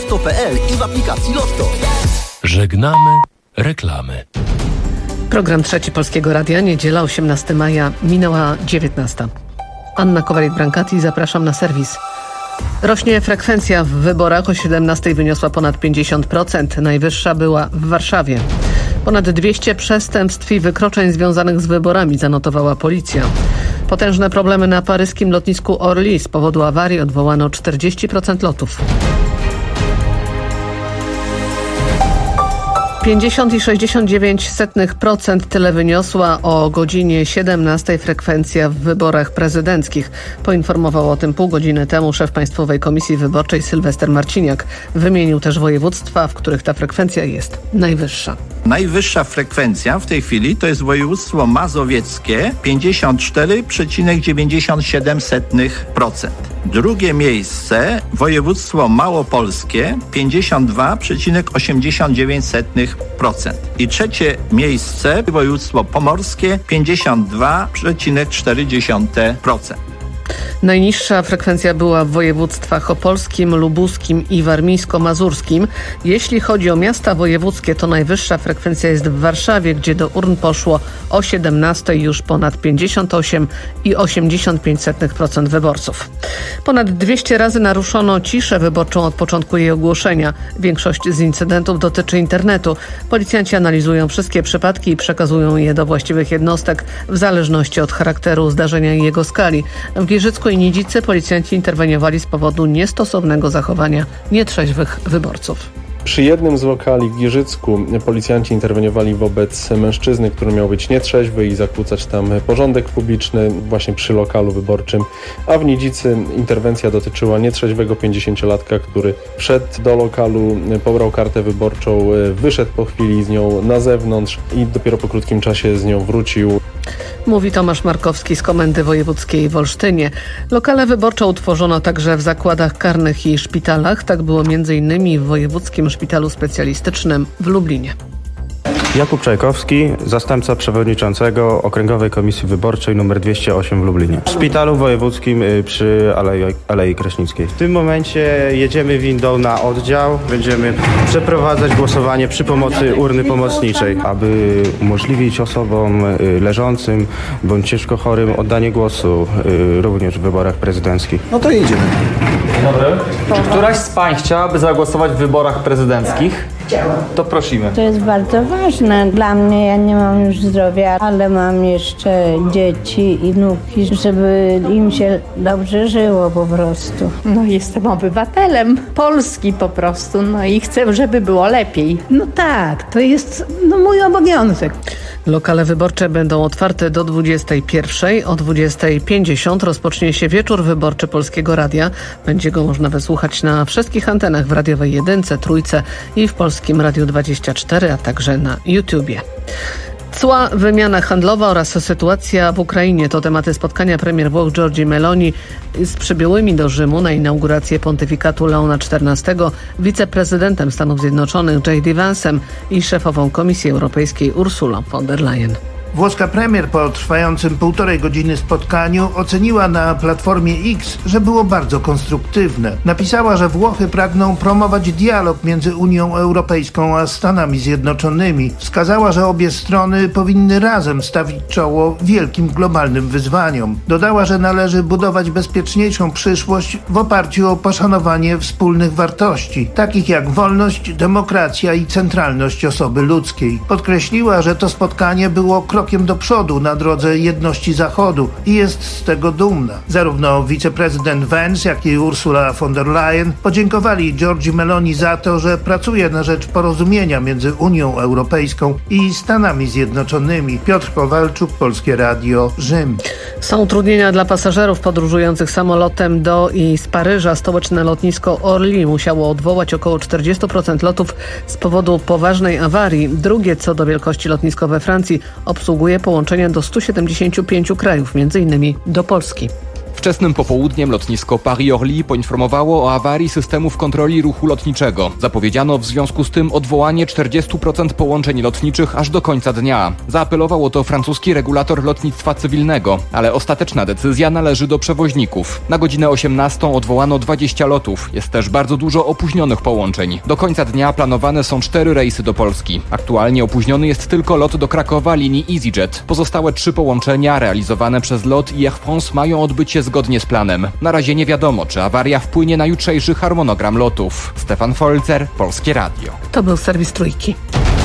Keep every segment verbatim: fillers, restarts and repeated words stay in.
lotto kropka p l i w aplikacji Lotto. Żegnamy reklamy. Program Trzeci Polskiego Radia, niedziela osiemnastego maja, minęła dziewiętnasta. Anna Kowalik-Brankati, zapraszam na serwis. Rośnie frekwencja w wyborach, o siedemnastej wyniosła ponad pięćdziesiąt procent, najwyższa była w Warszawie. Ponad dwieście przestępstw i wykroczeń związanych z wyborami zanotowała policja. Potężne problemy na paryskim lotnisku Orly, z powodu awarii odwołano czterdzieści procent lotów. pięćdziesiąt i sześćdziesiąt dziewięć procent tyle wyniosła o godzinie siedemnastej frekwencja w wyborach prezydenckich. Poinformował o tym pół godziny temu szef Państwowej Komisji Wyborczej Sylwester Marciniak. Wymienił też województwa, w których ta frekwencja jest najwyższa. Najwyższa frekwencja w tej chwili to jest województwo mazowieckie, pięćdziesiąt cztery przecinek dziewięćdziesiąt siedem procent. Drugie miejsce województwo małopolskie, pięćdziesiąt dwa przecinek osiemdziesiąt dziewięć procent. I trzecie miejsce województwo pomorskie, pięćdziesiąt dwa przecinek czterdzieści procent. Najniższa frekwencja była w województwach opolskim, lubuskim i warmińsko-mazurskim. Jeśli chodzi o miasta wojewódzkie, to najwyższa frekwencja jest w Warszawie, gdzie do urn poszło o siedemnastej już ponad pięćdziesiąt osiem i osiemdziesiąt pięć procent wyborców. Ponad dwieście razy naruszono ciszę wyborczą od początku jej ogłoszenia. Większość z incydentów dotyczy internetu. Policjanci analizują wszystkie przypadki i przekazują je do właściwych jednostek w zależności od charakteru zdarzenia i jego skali. W Giżycku i Nidzicy policjanci interweniowali z powodu niestosownego zachowania nietrzeźwych wyborców. Przy jednym z lokali w Giżycku policjanci interweniowali wobec mężczyzny, który miał być nietrzeźwy i zakłócać tam porządek publiczny właśnie przy lokalu wyborczym, a w Nidzicy interwencja dotyczyła nietrzeźwego pięćdziesięciolatka, który wszedł do lokalu, pobrał kartę wyborczą, wyszedł po chwili z nią na zewnątrz i dopiero po krótkim czasie z nią wrócił. Mówi Tomasz Markowski z Komendy Wojewódzkiej w Olsztynie. Lokale wyborcze utworzono także w zakładach karnych i szpitalach. Tak było między innymi w Wojewódzkim Szpitalu Specjalistycznym w Lublinie. Jakub Czajkowski, zastępca przewodniczącego Okręgowej Komisji Wyborczej nr dwieście osiem w Lublinie. W Szpitalu Wojewódzkim przy Alei, Alei Kraśnickiej. W tym momencie jedziemy windą na oddział. Będziemy przeprowadzać głosowanie przy pomocy urny pomocniczej, aby umożliwić osobom leżącym bądź ciężko chorym oddanie głosu również w wyborach prezydenckich. No to jedziemy. Dzień dobry. Czy któraś z pań chciałaby zagłosować w wyborach prezydenckich? Chciałam. To prosimy. To jest bardzo ważne dla mnie. Ja nie mam już zdrowia, ale mam jeszcze dzieci i wnuki, żeby im się dobrze żyło po prostu. No jestem obywatelem Polski po prostu, no i chcę, żeby było lepiej. No tak, to jest no, mój obowiązek. Lokale wyborcze będą otwarte do dwudziestej pierwszej. O dwudziestej pięćdziesiąt rozpocznie się wieczór wyborczy Polskiego Radia. Będzie go można wysłuchać na wszystkich antenach w radiowej jedynce, trójce i w Polskim Radiu dwadzieścia cztery, a także na YouTubie. Cła, wymiana handlowa oraz sytuacja w Ukrainie to tematy spotkania premier Włoch Giorgia Meloni z przybyłymi do Rzymu na inaugurację pontyfikatu Leona czternastego, wiceprezydentem Stanów Zjednoczonych J D Vance'em i szefową Komisji Europejskiej Ursulą von der Leyen. Włoska premier po trwającym półtorej godziny spotkaniu oceniła na Platformie X, że było bardzo konstruktywne. Napisała, że Włochy pragną promować dialog między Unią Europejską a Stanami Zjednoczonymi. Wskazała, że obie strony powinny razem stawić czoło wielkim globalnym wyzwaniom. Dodała, że należy budować bezpieczniejszą przyszłość w oparciu o poszanowanie wspólnych wartości, takich jak wolność, demokracja i centralność osoby ludzkiej. Podkreśliła, że to spotkanie było krokiem do przodu na drodze jedności Zachodu i jest z tego dumna. Zarówno wiceprezydent Vance, jak i Ursula von der Leyen podziękowali Giorgii Meloni za to, że pracuje na rzecz porozumienia między Unią Europejską i Stanami Zjednoczonymi. Piotr Kowalczuk, Polskie Radio, Rzym. Są utrudnienia dla pasażerów podróżujących samolotem do i z Paryża. Stołeczne lotnisko Orly musiało odwołać około czterdzieści procent lotów z powodu poważnej awarii. Drugie co do wielkości lotnisko we Francji obsługuje połączenia do stu siedemdziesięciu pięciu krajów, między innymi do Polski. Wczesnym popołudniem lotnisko Paris-Orly poinformowało o awarii systemów kontroli ruchu lotniczego. Zapowiedziano w związku z tym odwołanie czterdzieści procent połączeń lotniczych aż do końca dnia. Zaapelował o to francuski regulator lotnictwa cywilnego, ale ostateczna decyzja należy do przewoźników. Na godzinę osiemnastą odwołano dwadzieścia lotów. Jest też bardzo dużo opóźnionych połączeń. Do końca dnia planowane są cztery rejsy do Polski. Aktualnie opóźniony jest tylko lot do Krakowa linii EasyJet. Pozostałe trzy połączenia realizowane przez LOT i Air France mają odbyć się zgodnie z planem. Na razie nie wiadomo, czy awaria wpłynie na jutrzejszy harmonogram lotów. Stefan Folzer, Polskie Radio. To był serwis Trójki.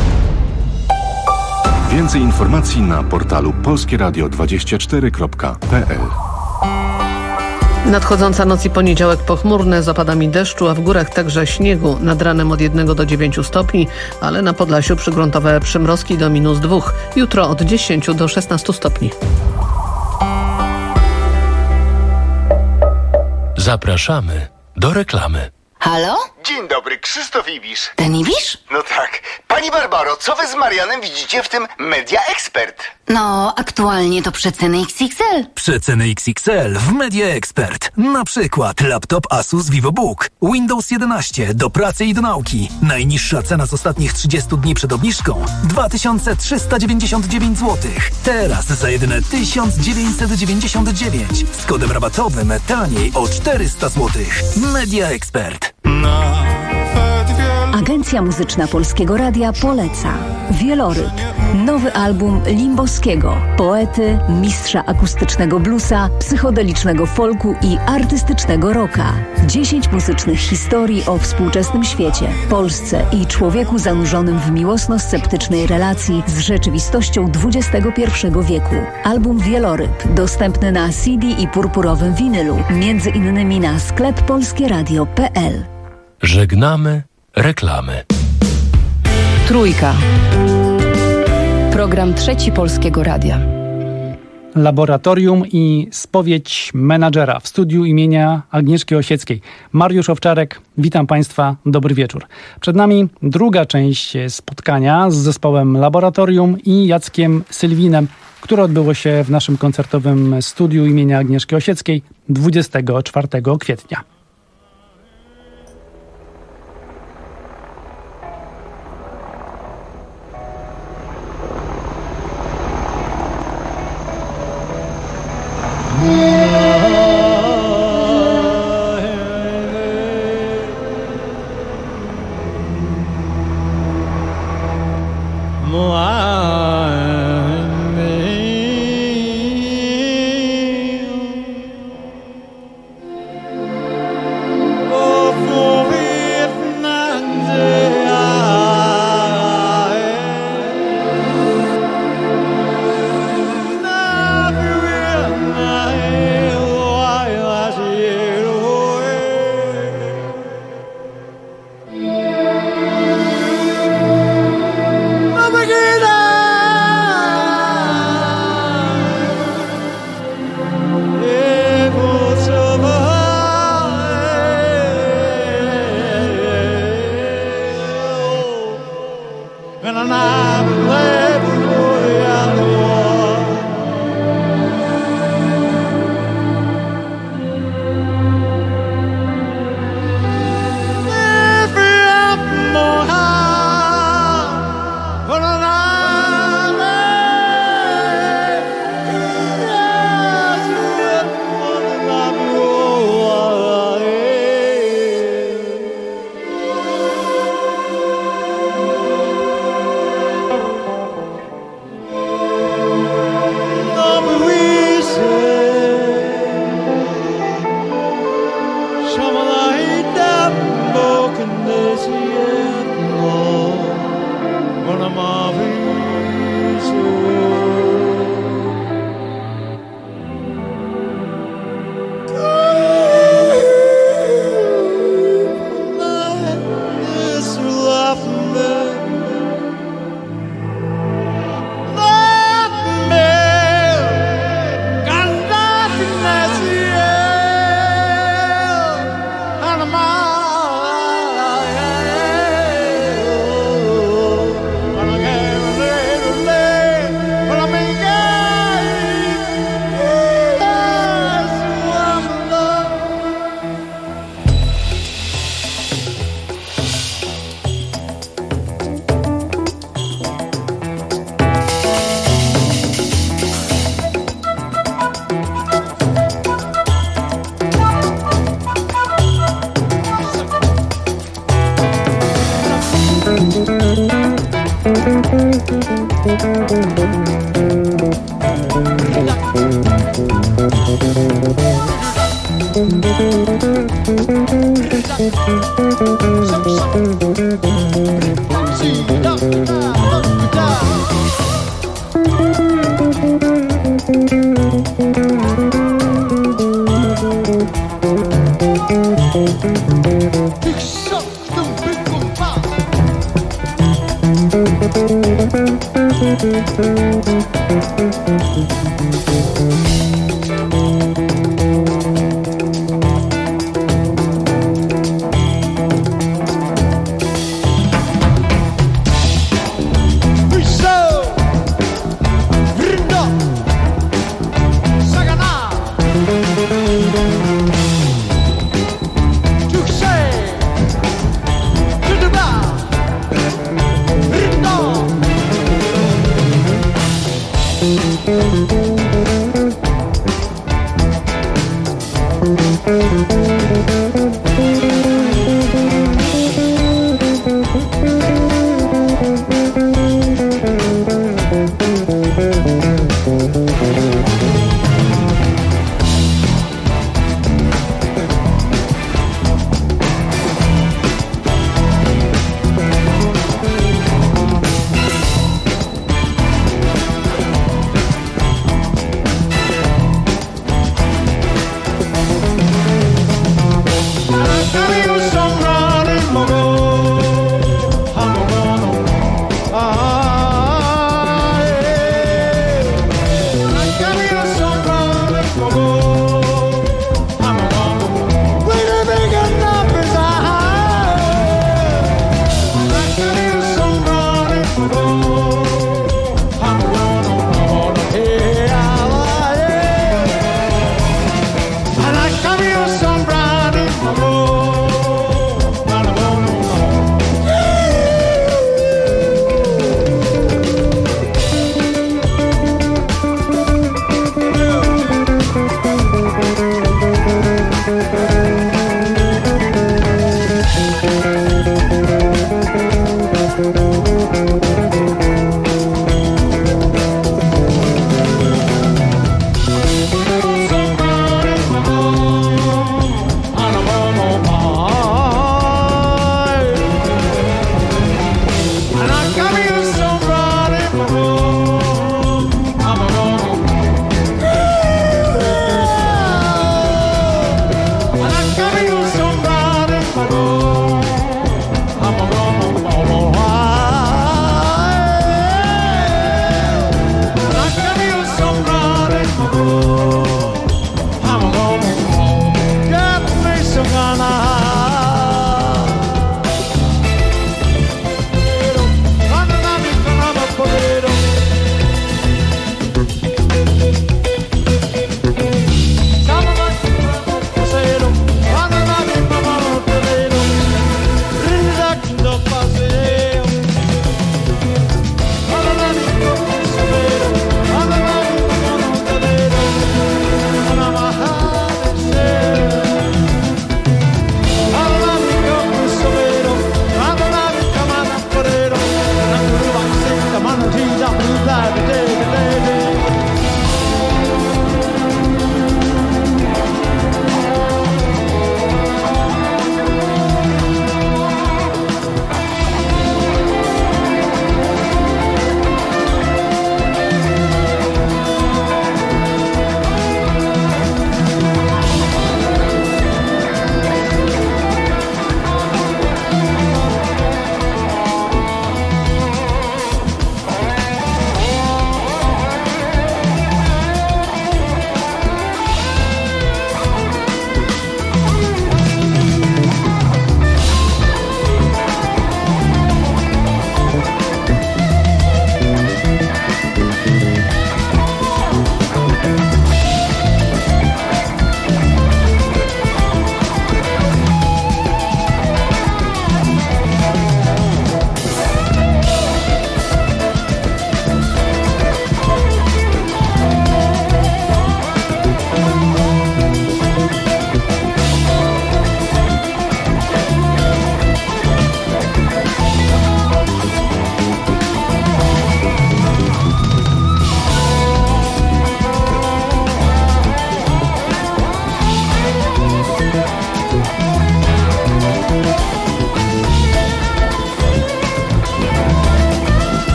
Więcej informacji na portalu polskieradio dwadzieścia cztery kropka p l. Nadchodząca noc i poniedziałek pochmurne z opadami deszczu, a w górach także śniegu. Nad ranem od jednego do dziewięciu stopni, ale na Podlasiu przygruntowe przymrozki do minus dwóch. Jutro od dziesięciu do szesnastu stopni. Zapraszamy do reklamy. Halo? Dzień dobry, Krzysztof Ibisz. Ten Ibisz? No tak. Pani Barbaro, co wy z Marianem widzicie w tym Media Expert? No, aktualnie to przeceny X X L. Przeceny X X L w Media Expert. Na przykład laptop Asus VivoBook, Windows jedenaście do pracy i do nauki. Najniższa cena z ostatnich trzydziestu dni przed obniżką dwa tysiące trzysta dziewięćdziesiąt dziewięć złotych. Teraz za jedyne tysiąc dziewięćset dziewięćdziesiąt dziewięć. Z kodem rabatowym taniej o czterysta złotych. Media Expert. Agencja Muzyczna Polskiego Radia poleca Wieloryb, nowy album Limboskiego, poety, mistrza akustycznego bluesa, psychodelicznego folku i artystycznego rocka. Dziesięć muzycznych historii o współczesnym świecie, Polsce i człowieku zanurzonym w miłosno-sceptycznej relacji z rzeczywistością dwudziestego pierwszego wieku. Album Wieloryb dostępny na C D i purpurowym winylu, między innymi na sklep polskieradio kropka p l. Żegnamy reklamy. Trójka. Program Trzeci Polskiego Radia. Laboratorium i spowiedź menadżera w studiu imienia Agnieszki Osieckiej. Mariusz Owczarek, witam Państwa, dobry wieczór. Przed nami druga część spotkania z zespołem Laboratorium i Jackiem Sylwinem, które odbyło się w naszym koncertowym studiu imienia Agnieszki Osieckiej dwudziestego czwartego kwietnia.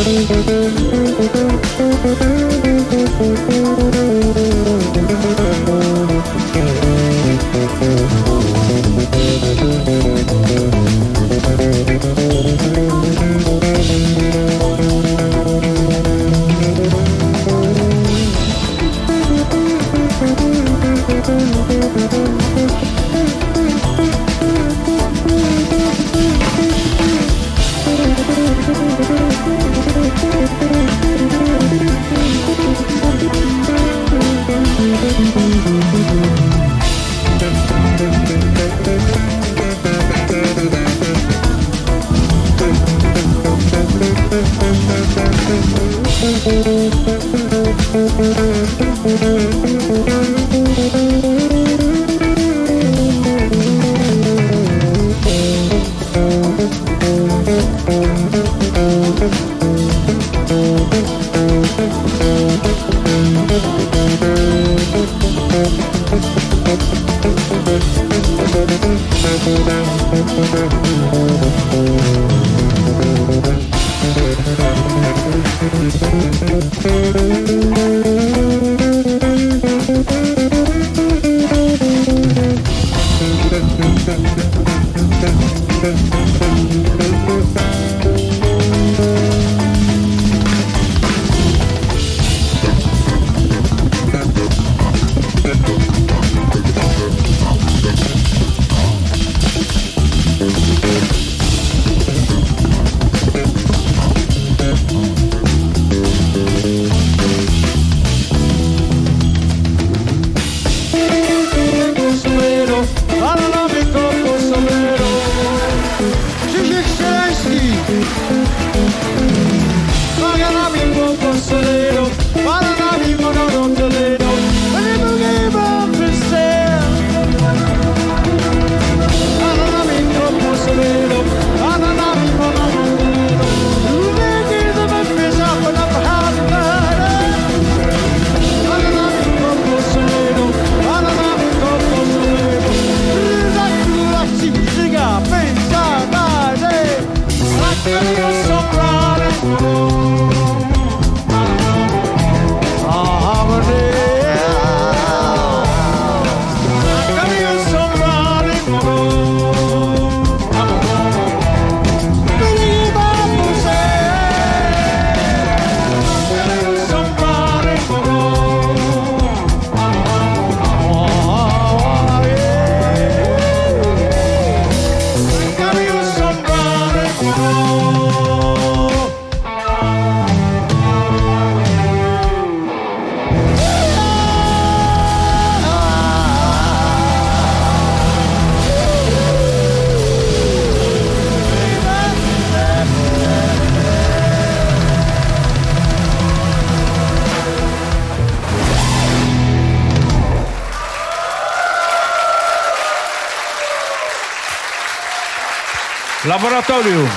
Laboratorium.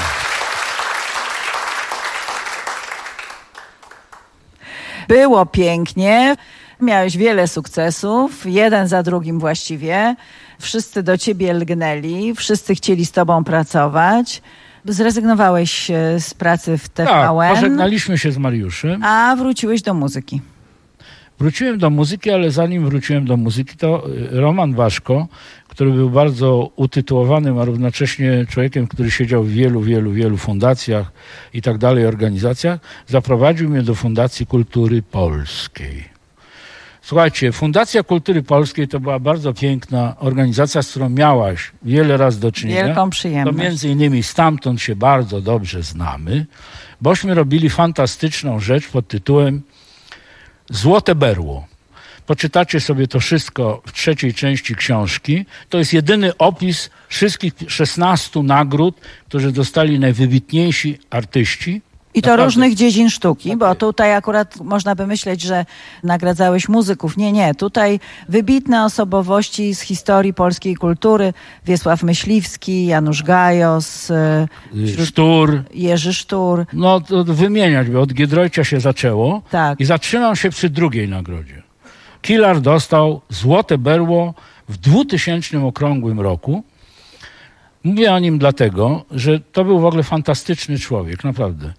Było pięknie, miałeś wiele sukcesów, jeden za drugim właściwie. Wszyscy do ciebie lgnęli, wszyscy chcieli z tobą pracować. Zrezygnowałeś z pracy w T V N. Tak, pożegnaliśmy się z Mariuszem. A wróciłeś do muzyki. Wróciłem do muzyki, ale zanim wróciłem do muzyki, to Roman Waszko, który był bardzo utytułowanym, a równocześnie człowiekiem, który siedział w wielu, wielu, wielu fundacjach i tak dalej, organizacjach, zaprowadził mnie do Fundacji Kultury Polskiej. Słuchajcie, Fundacja Kultury Polskiej to była bardzo piękna organizacja, z którą miałaś wiele razy do czynienia. Wielką przyjemność. To między innymi stamtąd się bardzo dobrze znamy, bośmy robili fantastyczną rzecz pod tytułem Złote Berło. Poczytacie sobie to wszystko w trzeciej części książki. To jest jedyny opis wszystkich szesnastu nagród, które dostali najwybitniejsi artyści. I to Naprawdę. różnych dziedzin sztuki, bo tutaj akurat można by myśleć, że nagradzałeś muzyków. Nie, nie. Tutaj wybitne osobowości z historii polskiej kultury. Wiesław Myśliwski, Janusz Gajos, Sztur. Jerzy Sztur. No to wymieniać, bo od Giedroycia się zaczęło. Tak. I zatrzymam się przy drugiej nagrodzie. Kilar dostał Złote Berło w dwutysięcznym okrągłym roku. Mówię o nim dlatego, że to był w ogóle fantastyczny człowiek, naprawdę.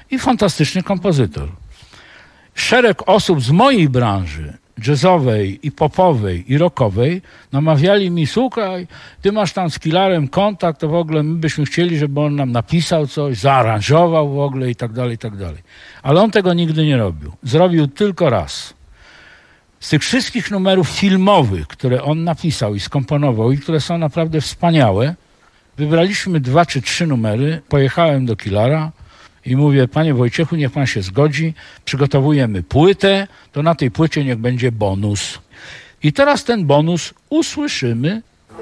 i fantastyczny kompozytor. Szereg osób z mojej branży, jazzowej i popowej i rockowej, namawiali mi, słuchaj, ty masz tam z Killarem kontakt, to w ogóle my byśmy chcieli, żeby on nam napisał coś, zaaranżował w ogóle i tak dalej, i tak dalej. Ale on tego nigdy nie robił. Zrobił tylko raz. Z tych wszystkich numerów filmowych, które on napisał i skomponował i które są naprawdę wspaniałe, wybraliśmy dwa czy trzy numery, pojechałem do Killara i mówię, panie Wojciechu, niech pan się zgodzi, przygotowujemy płytę, to na tej płycie niech będzie bonus. I teraz ten bonus usłyszymy.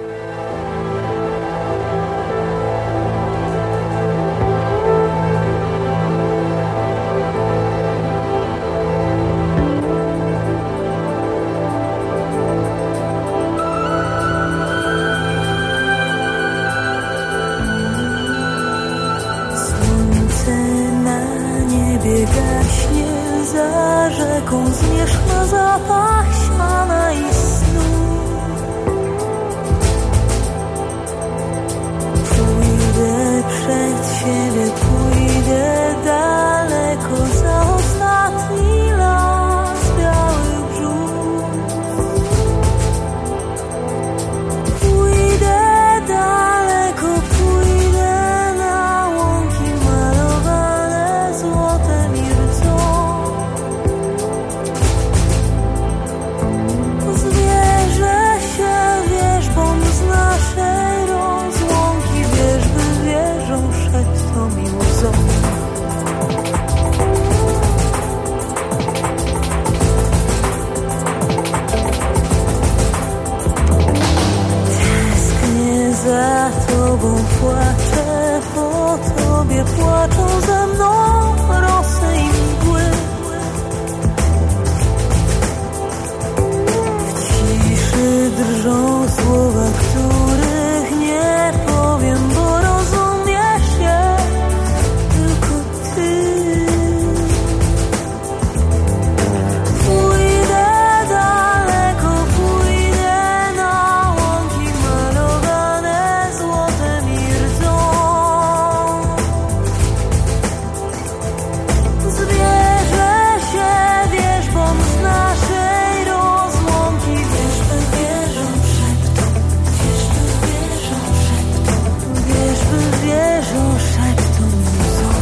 Gaśnie za rzeką, zmierzchła zapach siana i snu. Pójdę przed siebie, pójdę daleko za ostatni las białych brzus. Pójdę daleko, pójdę na łąki malowane złotem i za tobą płaczę, po tobie płaczą ze mną rosy i mgły. W ciszy drżą słowa, których nie powiem, bo rozumiesz je tylko ty. Pójdę daleko, pójdę na łąki malowane złotem i rdzą. Zbierze się wierzbą z naszej rozłąki. Wierzby wierzą szeptą, wierzby wierzą szeptą, wierzby wierzą szeptą i łzą.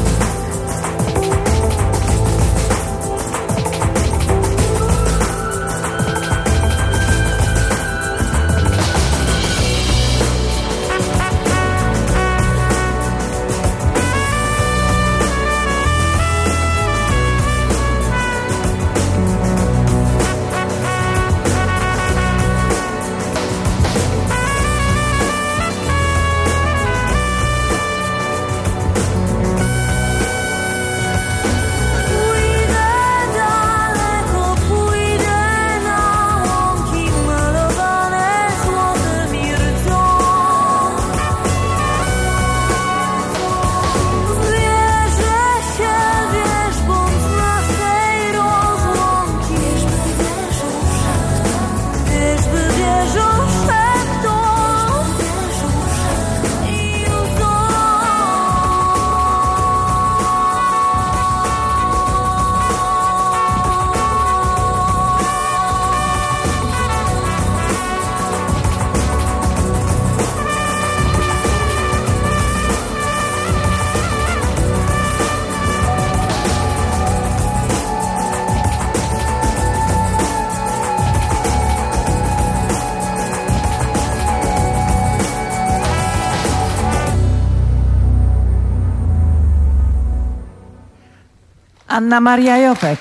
Anna Maria Jopek.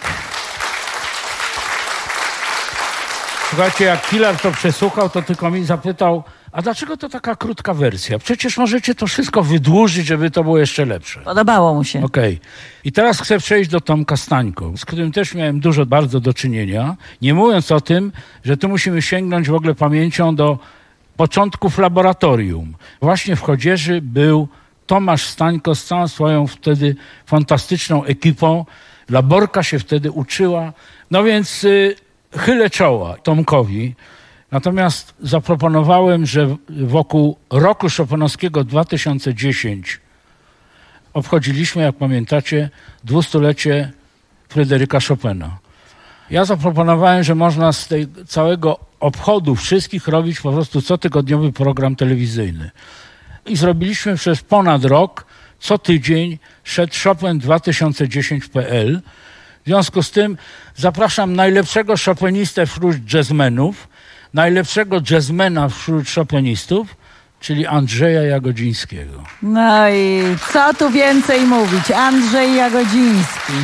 Słuchajcie, jak Killar to przesłuchał, to tylko mi zapytał, a dlaczego to taka krótka wersja? Przecież możecie to wszystko wydłużyć, żeby to było jeszcze lepsze. Podobało mu się. Okej. Okay. I teraz chcę przejść do Tomka Stańko, z którym też miałem dużo bardzo do czynienia. Nie mówiąc o tym, że tu musimy sięgnąć w ogóle pamięcią do początków laboratorium. Właśnie w Chodzieży był Tomasz Stańko z całą swoją wtedy fantastyczną ekipą. Laborka się wtedy uczyła. No więc y, chylę czoła Tomkowi. Natomiast zaproponowałem, że wokół roku Chopinowskiego dwa tysiące dziesiątego obchodziliśmy, jak pamiętacie, dwustulecie Fryderyka Chopina. Ja zaproponowałem, że można z tej całego obchodu wszystkich robić po prostu cotygodniowy program telewizyjny. I zrobiliśmy przez ponad rok, co tydzień szedł Chopin dwa tysiące dziesięć kropka p l. W związku z tym zapraszam najlepszego chopinistę wśród jazzmenów, najlepszego jazzmena wśród chopinistów, czyli Andrzeja Jagodzińskiego. No i co tu więcej mówić? Andrzej Jagodziński.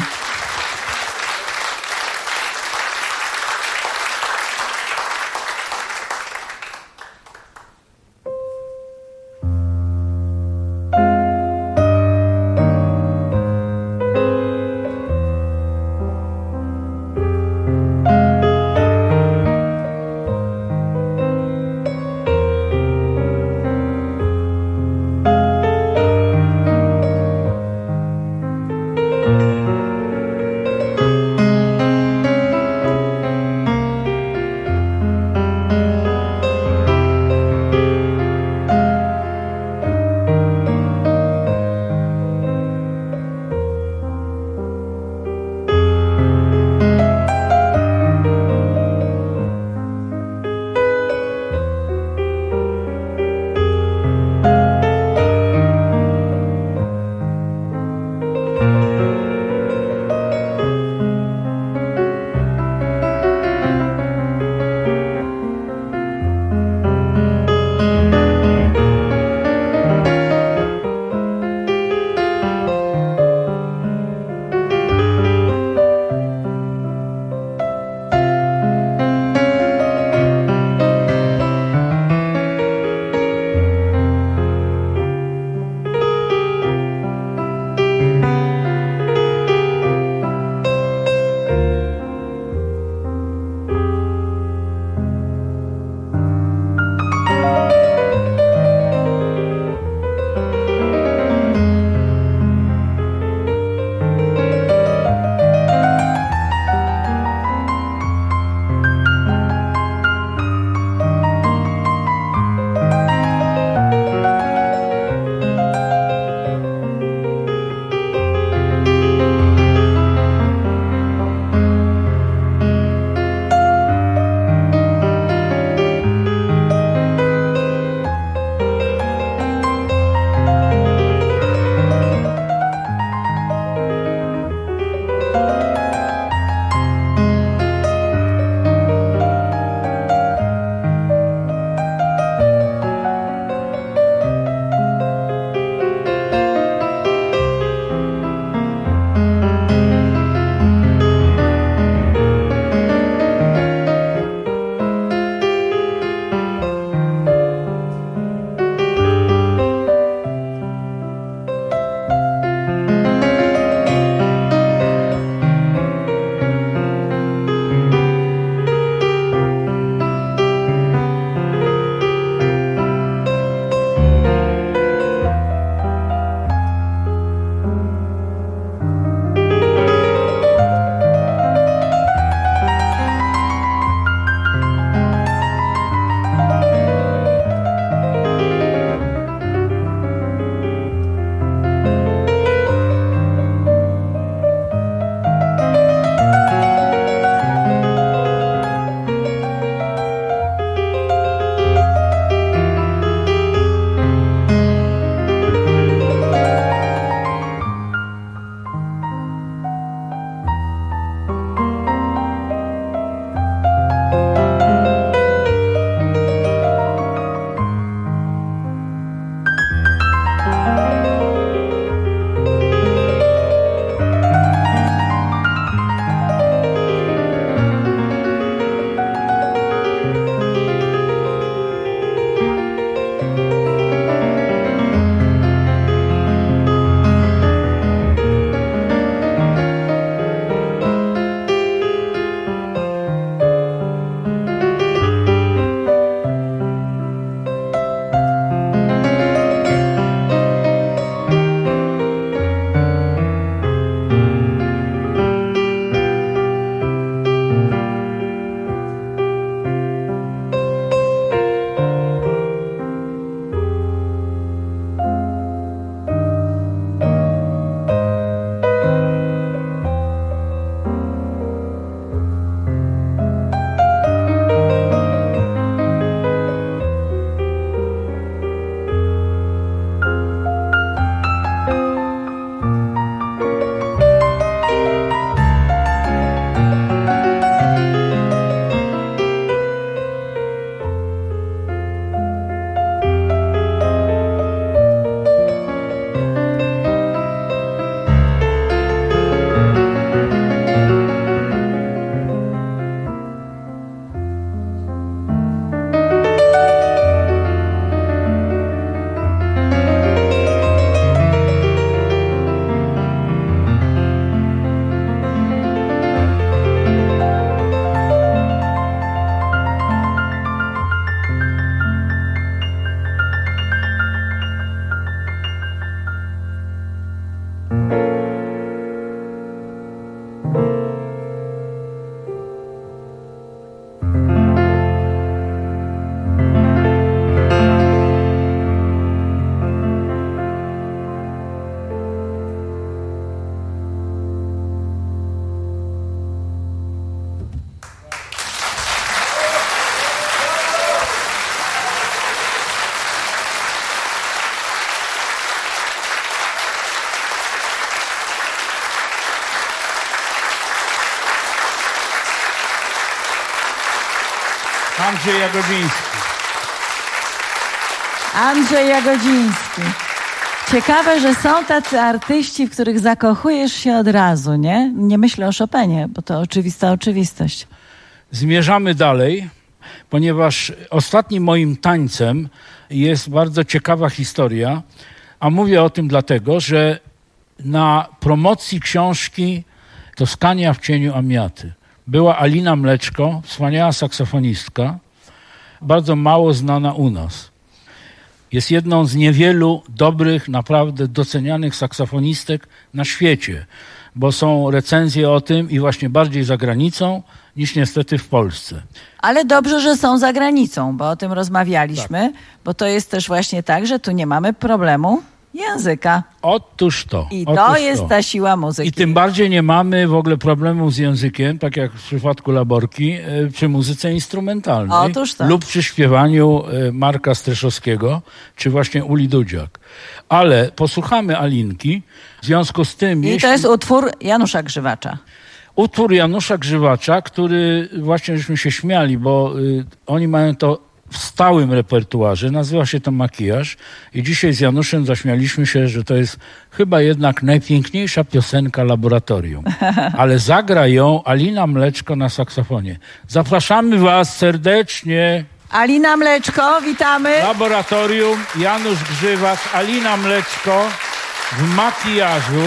Andrzej Jagodziński. Andrzej Jagodziński. Ciekawe, że są tacy artyści, w których zakochujesz się od razu, nie? Nie myślę o Chopinie, bo to oczywista oczywistość. Zmierzamy dalej, ponieważ ostatnim moim tańcem jest bardzo ciekawa historia, a mówię o tym dlatego, że na promocji książki Toskania w cieniu Amiaty była Alina Mleczko, wspaniała saksofonistka, bardzo mało znana u nas. Jest jedną z niewielu dobrych, naprawdę docenianych saksofonistek na świecie, bo są recenzje o tym i właśnie bardziej za granicą niż niestety w Polsce. Ale dobrze, że są za granicą, bo o tym rozmawialiśmy, tak. Bo to jest też właśnie tak, że tu nie mamy problemu języka. Otóż to. I otóż to jest to. ta siła muzyki. I tym bardziej nie mamy w ogóle problemu z językiem, tak jak w przypadku Laborki, przy muzyce instrumentalnej. Otóż to. Lub przy śpiewaniu Marka Stryszowskiego, czy właśnie Uli Dudziak. Ale posłuchamy Alinki, w związku z tym... I jeśli... to jest utwór Janusza Grzywacza. Utwór Janusza Grzywacza, który właśnie żeśmy się śmiali, bo y, oni mają to w stałym repertuarze, nazywa się to Makijaż i dzisiaj z Januszem zaśmialiśmy się, że to jest chyba jednak najpiękniejsza piosenka Laboratorium. Ale zagra ją Alina Mleczko na saksofonie. Zapraszamy was serdecznie. Alina Mleczko, witamy. Laboratorium, Janusz Grzywacz, Alina Mleczko w Makijażu.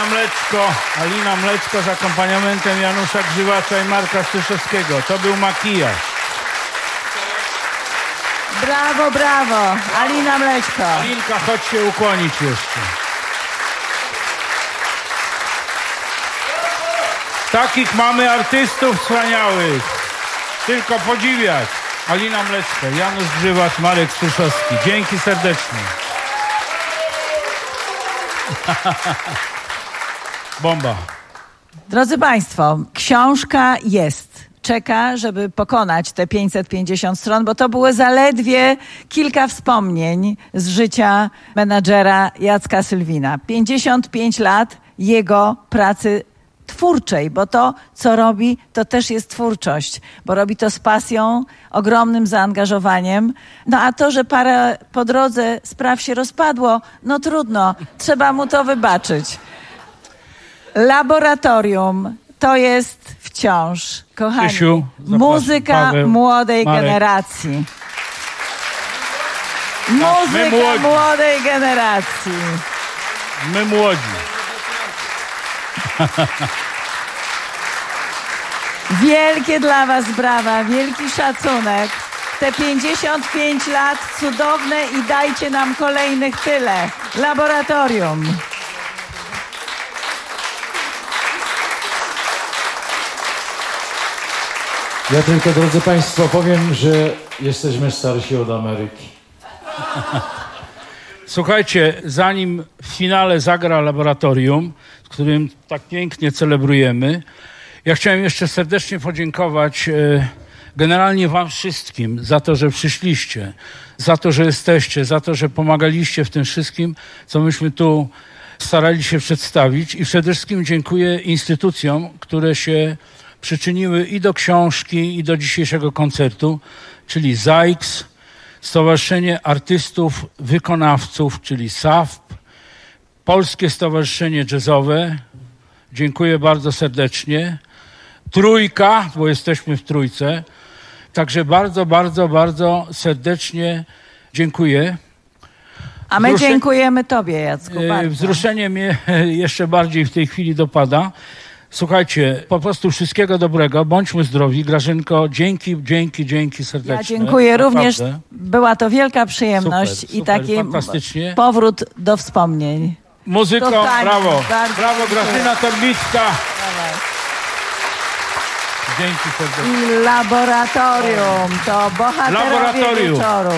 Alina Mleczko, Alina Mleczko z akompaniamentem Janusza Grzywacza i Marka Styszewskiego. To był makijaż. Brawo, brawo. Alina Mleczko. Alinka, chodź się ukłonić jeszcze. Takich mamy artystów wspaniałych. Tylko podziwiać. Alina Mleczko, Janusz Grzywacz, Marek Styszewski. Dzięki serdecznie. Bomba. Drodzy Państwo, książka jest. Czeka, żeby pokonać te pięćset pięćdziesiąt stron, bo to było zaledwie kilka wspomnień z życia menadżera Jacka Sylwina. pięćdziesiąt pięć lat jego pracy twórczej, bo to, co robi, to też jest twórczość, bo robi to z pasją, ogromnym zaangażowaniem. No a to, że parę po drodze spraw się rozpadło, no trudno, trzeba mu to wybaczyć. Laboratorium to jest wciąż, kochani, Krzysiu, muzyka Paweł, młodej Marek. generacji. my Muzyka młodzi. młodej generacji. My młodzi. Wielkie dla was brawa, wielki szacunek. Te pięćdziesiąt pięć lat cudowne i dajcie nam kolejnych tyle. Laboratorium. Ja tylko, drodzy Państwo, powiem, że jesteśmy starsi od Ameryki. Słuchajcie, zanim w finale zagra Laboratorium, z którym tak pięknie celebrujemy, ja chciałem jeszcze serdecznie podziękować e, generalnie wam wszystkim za to, że przyszliście, za to, że jesteście, za to, że pomagaliście w tym wszystkim, co myśmy tu starali się przedstawić. I przede wszystkim dziękuję instytucjom, które się przyczyniły i do książki, i do dzisiejszego koncertu, czyli ZAIKS, Stowarzyszenie Artystów Wykonawców, czyli S A W P, Polskie Stowarzyszenie Jazzowe, dziękuję bardzo serdecznie, Trójka, bo jesteśmy w Trójce, także bardzo, bardzo, bardzo serdecznie dziękuję. A my Wzrusze... dziękujemy tobie, Jacku, bardzo. Wzruszenie mnie jeszcze bardziej w tej chwili dopada. Słuchajcie, po prostu wszystkiego dobrego, bądźmy zdrowi. Grażynko, dzięki, dzięki, dzięki serdecznie. Ja dziękuję Naprawdę. również. Była to wielka przyjemność Super, i super, taki fantastycznie. powrót do wspomnień. Muzyko, Kochani, brawo. bardzo Brawo, dziękuję. Grażyna Torbicka. Dzięki serdecznie. I laboratorium, to bohaterowie Laboratorium. wieczoru.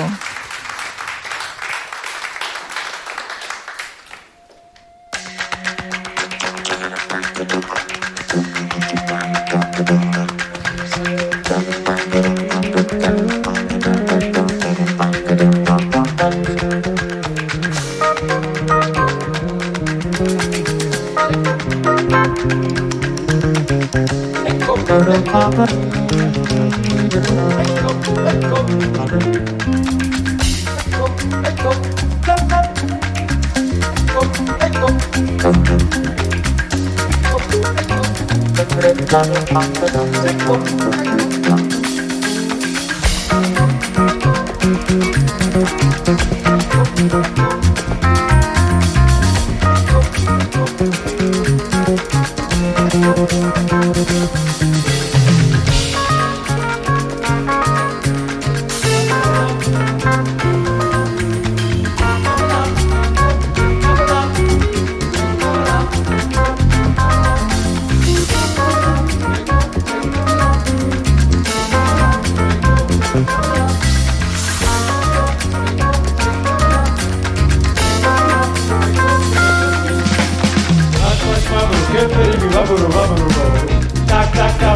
Tak, tak, tak.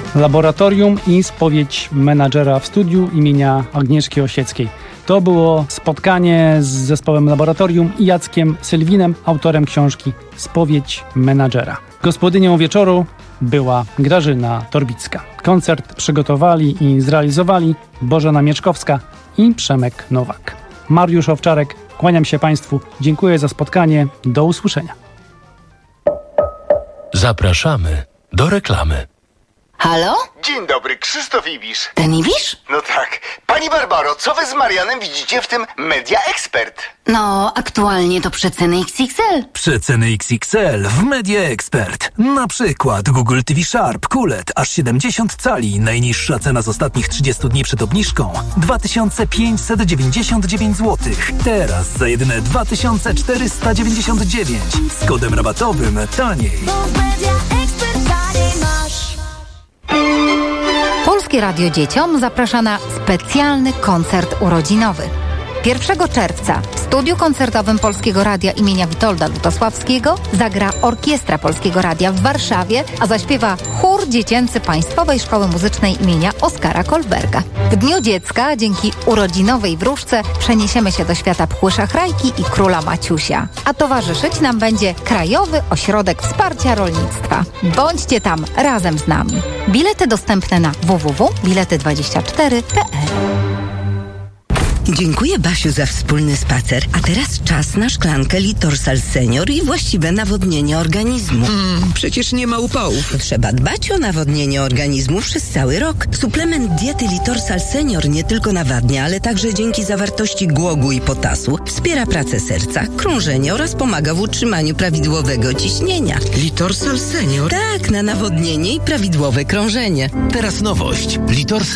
Laboratorium i spowiedź menadżera w studiu imienia Agnieszki Osieckiej. To było spotkanie z zespołem Laboratorium i Jackiem Sylwinem, autorem książki Spowiedź menadżera. Gospodynią wieczoru była Grażyna Torbicka. Koncert przygotowali i zrealizowali Bożena Mieczkowska i Przemek Nowak. Mariusz Owczarek, kłaniam się Państwu, dziękuję za spotkanie, do usłyszenia. Zapraszamy do reklamy. Halo? Dzień dobry, Krzysztof Ibisz. Ten Ibisz? No tak. Pani Barbaro, co wy z Marianem widzicie w tym Media Expert? No, aktualnie to przeceny X X L. Przeceny X X L w Media Expert. Na przykład Google T V Sharp Q L E D aż siedemdziesiąt cali. Najniższa cena z ostatnich trzydziestu dni przed obniżką dwa tysiące pięćset dziewięćdziesiąt dziewięć złotych. Teraz za jedyne dwa tysiące czterysta dziewięćdziesiąt dziewięć. Z kodem rabatowym taniej. Polskie Radio Dzieciom zaprasza na specjalny koncert urodzinowy. pierwszego czerwca w studiu koncertowym Polskiego Radia imienia Witolda Lutosławskiego zagra Orkiestra Polskiego Radia w Warszawie, a zaśpiewa chór dziecięcy Państwowej Szkoły Muzycznej imienia Oskara Kolberga. W Dniu Dziecka dzięki urodzinowej wróżce przeniesiemy się do świata Pchły Szachrajki i Króla Maciusia. A towarzyszyć nam będzie Krajowy Ośrodek Wsparcia Rolnictwa. Bądźcie tam razem z nami. Bilety dostępne na w w w kropka bilety dwadzieścia cztery kropka p l. Dziękuję, Basiu, za wspólny spacer. A teraz czas na szklankę Litorsal Senior i właściwe nawodnienie organizmu. Mm, przecież nie ma upałów. Trzeba dbać o nawodnienie organizmu przez cały rok. Suplement diety Litorsal Senior nie tylko nawadnia, ale także dzięki zawartości głogu i potasu wspiera pracę serca, krążenie oraz pomaga w utrzymaniu prawidłowego ciśnienia. Litorsal Senior? Tak, na nawodnienie i prawidłowe krążenie. Teraz nowość. Litorsal